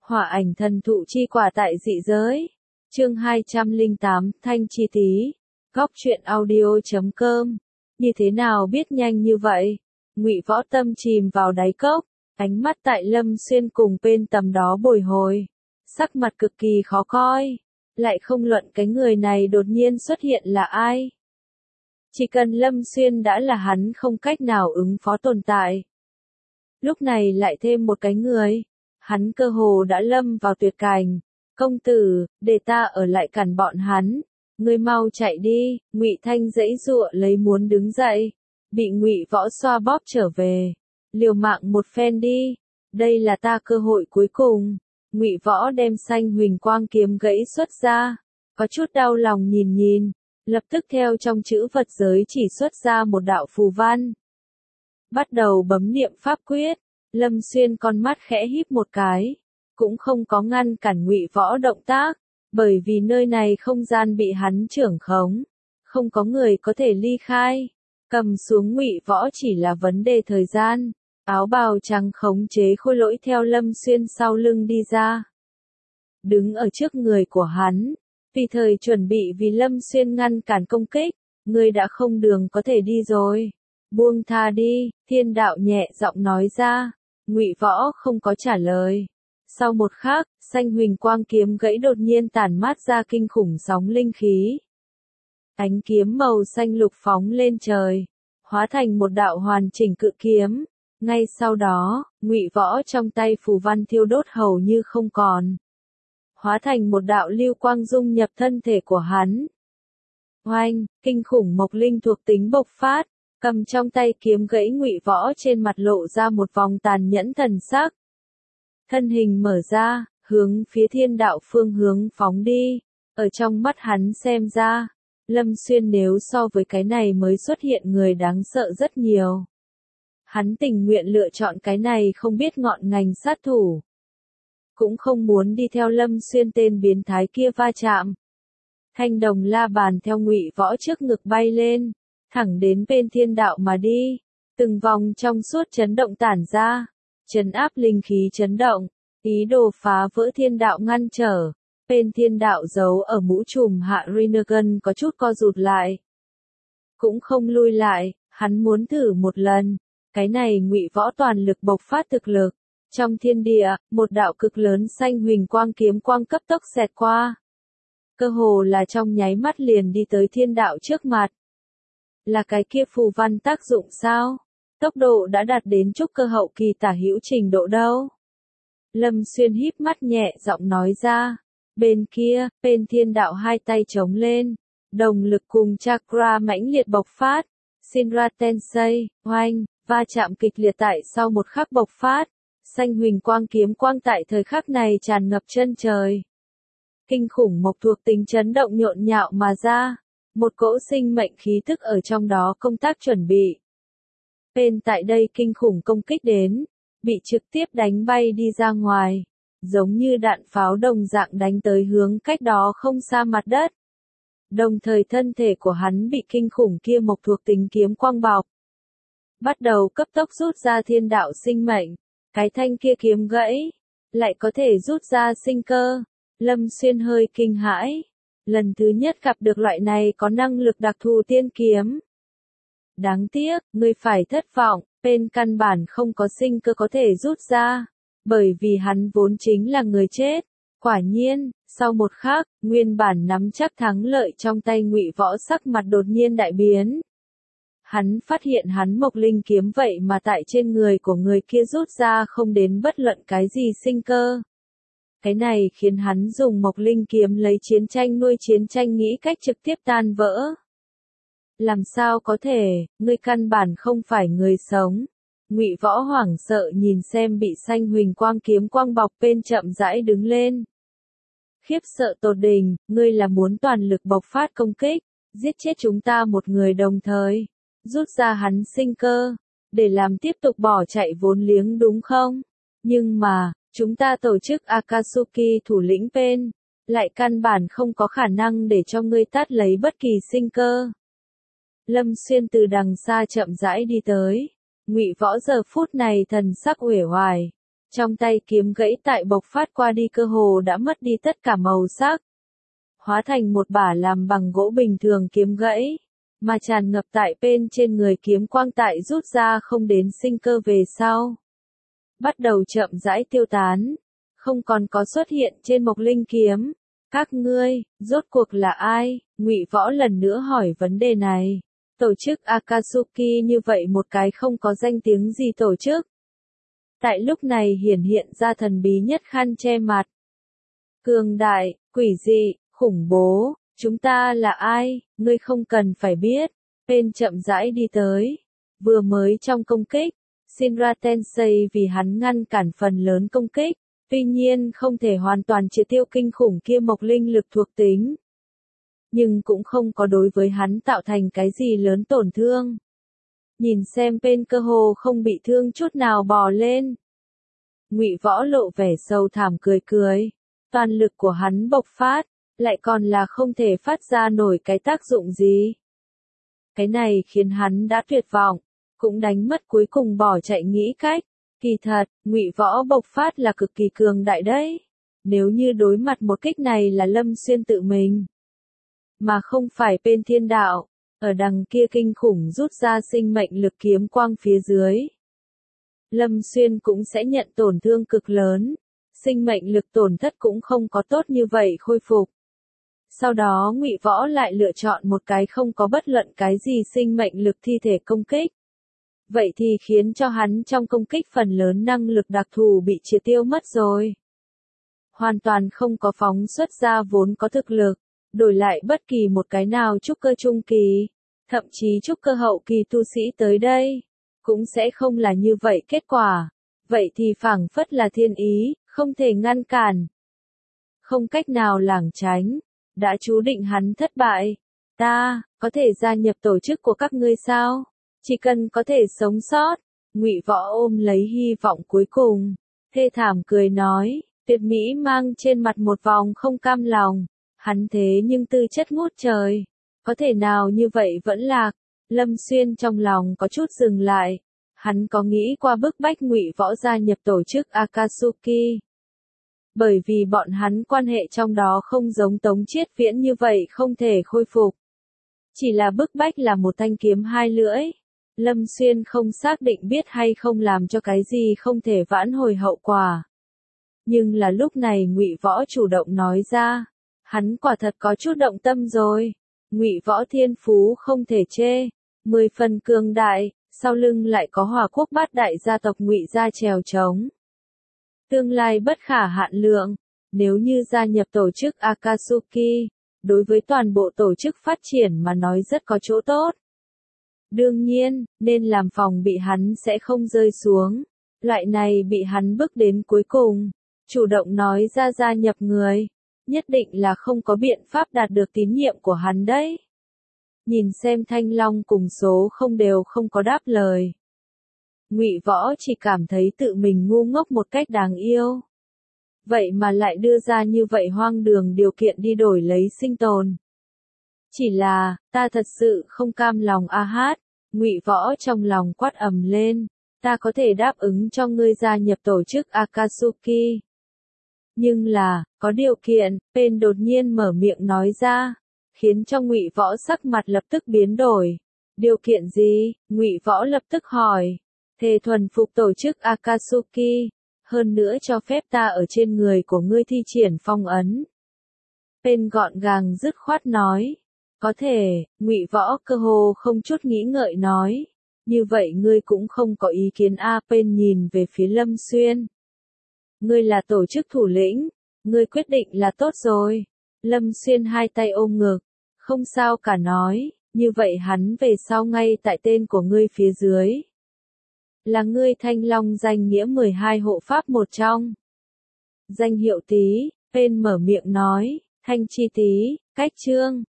Hỏa ảnh thần thụ chi quả tại dị giới. Chương 208, Thanh Chi Tí. Góc truyện audio.com. Như thế nào biết nhanh như vậy? Ngụy Võ tâm chìm vào đáy cốc, ánh mắt tại Lâm Xuyên cùng bên tầm đó bồi hồi, sắc mặt cực kỳ khó coi, lại không luận cái người này đột nhiên xuất hiện là ai. Chỉ cần Lâm Xuyên đã là hắn không cách nào ứng phó tồn tại. Lúc này lại thêm một cái người, hắn cơ hồ đã lâm vào tuyệt cảnh. Công tử, để ta ở lại cản bọn hắn, ngươi mau chạy đi. Ngụy Thanh giãy giụa lấy muốn đứng dậy, bị Ngụy Võ xoa bóp trở về. Liều mạng một phen đi, đây là ta cơ hội cuối cùng. Ngụy Võ đem xanh huỳnh quang kiếm gãy xuất ra, có chút đau lòng nhìn, lập tức theo trong chữ vật giới chỉ xuất ra một đạo phù văn. Bắt đầu bấm niệm pháp quyết, Lâm Xuyên con mắt khẽ híp một cái, cũng không có ngăn cản Ngụy Võ động tác, bởi vì nơi này không gian bị hắn trưởng khống, không có người có thể ly khai. Cầm xuống Ngụy Võ chỉ là vấn đề thời gian. Áo bào trắng khống chế khôi lỗi theo Lâm Xuyên sau lưng đi ra, đứng ở trước người của hắn, vì thời chuẩn bị vì Lâm Xuyên ngăn cản công kích. Ngươi đã không đường có thể đi rồi, buông tha đi. Thiên đạo nhẹ giọng nói ra. Ngụy Võ không có trả lời. Sau một khắc, xanh huỳnh quang kiếm gãy đột nhiên tản mát ra kinh khủng sóng linh khí. Ánh kiếm màu xanh lục phóng lên trời, hóa thành một đạo hoàn chỉnh cự kiếm. Ngay sau đó, Ngụy Võ trong tay phù văn thiêu đốt hầu như không còn, hóa thành một đạo lưu quang dung nhập thân thể của hắn. Oanh, kinh khủng mộc linh thuộc tính bộc phát, cầm trong tay kiếm gãy Ngụy Võ trên mặt lộ ra một vòng tàn nhẫn thần sắc. Thân hình mở ra, hướng phía thiên đạo phương hướng phóng đi. Ở trong mắt hắn xem ra, Lâm Xuyên nếu so với cái này mới xuất hiện người đáng sợ rất nhiều. Hắn tình nguyện lựa chọn cái này không biết ngọn ngành sát thủ, cũng không muốn đi theo Lâm Xuyên tên biến thái kia va chạm. Thanh đồng la bàn theo Ngụy Võ trước ngực bay lên, thẳng đến bên thiên đạo mà đi. Từng vòng trong suốt chấn động tản ra, trấn áp linh khí chấn động, ý đồ phá vỡ thiên đạo ngăn trở. Bên thiên đạo giấu ở mũ trùm hạ Rinnegan có chút co rụt lại, cũng không lui lại, hắn muốn thử một lần. Cái này Ngụy Võ toàn lực bộc phát thực lực. Trong thiên địa, một đạo cực lớn xanh huỳnh quang kiếm quang cấp tốc xẹt qua. Cơ hồ là trong nháy mắt liền đi tới thiên đạo trước mặt. Là cái kia phù văn tác dụng sao? Tốc độ đã đạt đến trúc cơ hậu kỳ tả hữu trình độ đâu? Lâm Xuyên híp mắt nhẹ giọng nói ra. Bên kia, bên thiên đạo hai tay chống lên, đồng lực cùng chakra mãnh liệt bộc phát. Shinra Tensei, oanh, va chạm kịch liệt tại sau một khắc bộc phát. Xanh huỳnh quang kiếm quang tại thời khắc này tràn ngập chân trời. Kinh khủng mộc thuộc tính chấn động nhộn nhạo mà ra. Một cỗ sinh mệnh khí tức ở trong đó công tác chuẩn bị. Bên tại đây kinh khủng công kích đến, bị trực tiếp đánh bay đi ra ngoài, giống như đạn pháo đồng dạng đánh tới hướng cách đó không xa mặt đất. Đồng thời thân thể của hắn bị kinh khủng kia mộc thuộc tính kiếm quang bọc. Bắt đầu cấp tốc rút ra thiên đạo sinh mệnh. Cái thanh kia kiếm gãy, lại có thể rút ra sinh cơ. Lâm Xuyên hơi kinh hãi. Lần thứ nhất gặp được loại này có năng lực đặc thù tiên kiếm. Đáng tiếc, ngươi phải thất vọng, bên căn bản không có sinh cơ có thể rút ra. Bởi vì hắn vốn chính là người chết. Quả nhiên, sau một khắc, nguyên bản nắm chắc thắng lợi trong tay Ngụy Võ sắc mặt đột nhiên đại biến. Hắn phát hiện hắn mộc linh kiếm vậy mà tại trên người của người kia rút ra không đến bất luận cái gì sinh cơ. Cái này khiến hắn dùng mộc linh kiếm lấy chiến tranh nuôi chiến tranh nghĩ cách trực tiếp tan vỡ. Làm sao có thể, ngươi căn bản không phải người sống. Ngụy Võ hoảng sợ nhìn xem bị xanh huỳnh quang kiếm quang bọc bên chậm rãi đứng lên. Khiếp sợ tột đỉnh, ngươi là muốn toàn lực bộc phát công kích, giết chết chúng ta một người đồng thời, rút ra hắn sinh cơ, để làm tiếp tục bỏ chạy vốn liếng đúng không? Nhưng mà, chúng ta tổ chức Akatsuki thủ lĩnh Pen, lại căn bản không có khả năng để cho ngươi tát lấy bất kỳ sinh cơ. Lâm Xuyên từ đằng xa chậm rãi đi tới. Ngụy Võ giờ phút này thần sắc uể oải, Trong tay kiếm gãy tại bộc phát qua đi cơ hồ đã mất đi tất cả màu sắc. Hóa thành một bả làm bằng gỗ bình thường kiếm gãy, mà tràn ngập tại bên trên người kiếm quang tại rút ra không đến sinh cơ về sau. Bắt đầu chậm rãi tiêu tán, không còn có xuất hiện trên Mộc Linh kiếm. Các ngươi, rốt cuộc là ai? Ngụy Võ lần nữa hỏi vấn đề này. Tổ chức Akatsuki như vậy một cái không có danh tiếng gì tổ chức. Tại lúc này hiện ra thần bí nhất khăn che mặt. Cường đại, quỷ dị, khủng bố, chúng ta là ai, ngươi không cần phải biết. Bên chậm rãi đi tới, vừa mới trong công kích, Shinra Tensei vì hắn ngăn cản phần lớn công kích, tuy nhiên không thể hoàn toàn triệt tiêu kinh khủng kia Mộc Linh lực thuộc tính. Nhưng cũng không có đối với hắn tạo thành cái gì lớn tổn thương. Nhìn xem bên cơ hồ không bị thương chút nào bò lên. Ngụy Võ lộ vẻ sâu thẳm cười cười, toàn lực của hắn bộc phát, lại còn là không thể phát ra nổi cái tác dụng gì. Cái này khiến hắn đã tuyệt vọng, cũng đánh mất cuối cùng bỏ chạy nghĩ cách. Kỳ thật, Ngụy Võ bộc phát là cực kỳ cường đại đấy. Nếu như đối mặt một kích này là Lâm Xuyên tự mình, mà không phải bên thiên đạo, ở đằng kia kinh khủng rút ra sinh mệnh lực kiếm quang phía dưới. Lâm Xuyên cũng sẽ nhận tổn thương cực lớn, sinh mệnh lực tổn thất cũng không có tốt như vậy khôi phục. Sau đó Ngụy Võ lại lựa chọn một cái không có bất luận cái gì sinh mệnh lực thi thể công kích. Vậy thì khiến cho hắn trong công kích phần lớn năng lực đặc thù bị triệt tiêu mất rồi. Hoàn toàn không có phóng xuất ra vốn có thực lực, đổi lại bất kỳ một cái nào trúc cơ trung kỳ, thậm chí trúc cơ hậu kỳ tu sĩ tới đây, cũng sẽ không là như vậy kết quả. Vậy thì phảng phất là thiên ý, không thể ngăn cản. Không cách nào lảng tránh, đã chú định hắn thất bại. Ta, có thể gia nhập tổ chức của các ngươi sao? Chỉ cần có thể sống sót. Ngụy Võ ôm lấy hy vọng cuối cùng, thê thảm cười nói, tuyệt mỹ mang trên mặt một vòng không cam lòng. Hắn thế nhưng tư chất ngút trời, có thể nào như vậy vẫn lạc? Lâm Xuyên trong lòng có chút dừng lại, hắn có nghĩ qua bức bách Ngụy Võ gia nhập tổ chức Akatsuki. Bởi vì bọn hắn quan hệ trong đó không giống Tống Chiết Viễn như vậy không thể khôi phục. Chỉ là bức bách là một thanh kiếm hai lưỡi. Lâm Xuyên không xác định biết hay không làm cho cái gì không thể vãn hồi hậu quả. Nhưng là lúc này Ngụy Võ chủ động nói ra, hắn quả thật có chút động tâm rồi. Ngụy Võ thiên phú không thể chê, 10 phần cường đại, sau lưng lại có Hòa Quốc bát đại gia tộc Ngụy gia trèo trống. Tương lai bất khả hạn lượng, nếu như gia nhập tổ chức Akatsuki, đối với toàn bộ tổ chức phát triển mà nói rất có chỗ tốt. Đương nhiên, nên làm phòng bị hắn sẽ không rơi xuống. Loại này bị hắn bức đến cuối cùng, chủ động nói ra gia nhập người, nhất định là không có biện pháp đạt được tín nhiệm của hắn đấy. Nhìn xem Thanh Long cùng số không đều không có đáp lời. Ngụy Võ chỉ cảm thấy tự mình ngu ngốc một cách đáng yêu. Vậy mà lại đưa ra như vậy hoang đường điều kiện đi đổi lấy sinh tồn. Chỉ là, ta thật sự không cam lòng a hát. Ngụy Võ trong lòng quát ầm lên, ta có thể đáp ứng cho ngươi gia nhập tổ chức Akatsuki. Nhưng là, có điều kiện, Pen đột nhiên mở miệng nói ra, khiến cho Ngụy Võ sắc mặt lập tức biến đổi. Điều kiện gì? Ngụy Võ lập tức hỏi. Thề thuần phục tổ chức Akatsuki, hơn nữa cho phép ta ở trên người của ngươi thi triển phong ấn. Pen gọn gàng dứt khoát nói. Có thể, Ngụy Võ cơ hồ không chút nghĩ ngợi nói. Như vậy ngươi cũng không có ý kiến a. Pen nhìn về phía Lâm Xuyên. Ngươi là tổ chức thủ lĩnh, ngươi quyết định là tốt rồi. Lâm Xuyên hai tay ôm ngực, không sao cả nói, như vậy hắn về sau ngay tại tên của ngươi phía dưới. Là ngươi Thanh Long danh nghĩa 12 hộ pháp một trong. Danh hiệu Tý, Pen mở miệng nói, Thanh Chi Tý, cách chương.